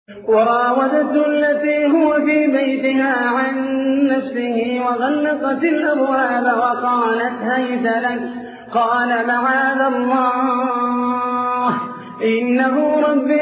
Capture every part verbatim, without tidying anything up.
وراودته التي هو في بيتها عن نفسه وغلقت الأبواب وقالت هيت لك قال معاذ الله إنه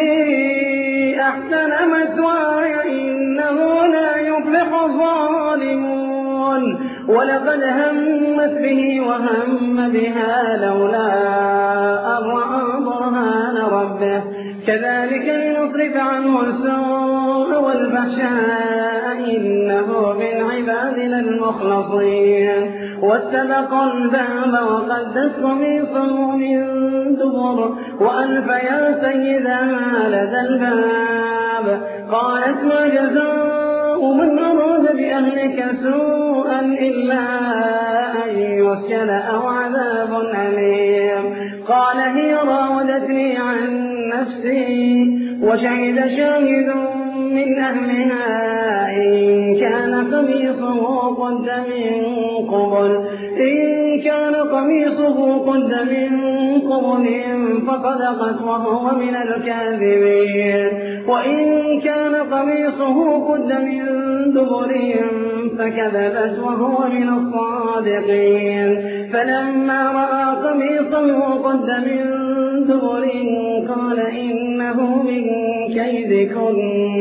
ربي أحسن مثواي إنه لا يفلح الظالمون ولقد همت به وهم بها لولا أن رأى برهان ربه كذلك لنصرف عنه السوء والفحشاء إنه من عبادنا المخلصين واستبق الباب وقدت قميصه من دبر وألف يا سيدها لدى الباب قالت ما جزاء من أراد بأهلك سوءا إلا أن يسجن أو عذاب أليم قال هي راودتني عن نفسي وشهد شاهد من أهلها إن كان قميصه قد من قبل إن كان قميصه قد من قبل فصدقت وهو من الكاذبين وإن كان قميصه قد من دبر فكذبت وهو من الصادقين فلما رأى قميصه قد من دبر قال إنه من كيدكن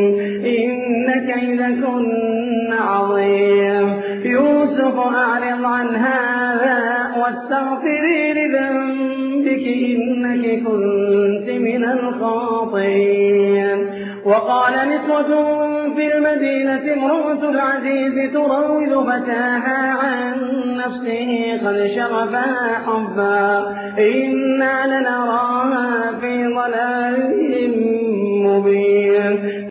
إن كيدكن عظيم يوسف أعرض عن هذا واستغفري لذنبك إنك كنت من الخاطئين وقال نسوة في المدينة امرأة العزيز تراود فتاها عن نفسه قد شغفها حبا إنا لنراها في ضلال مبين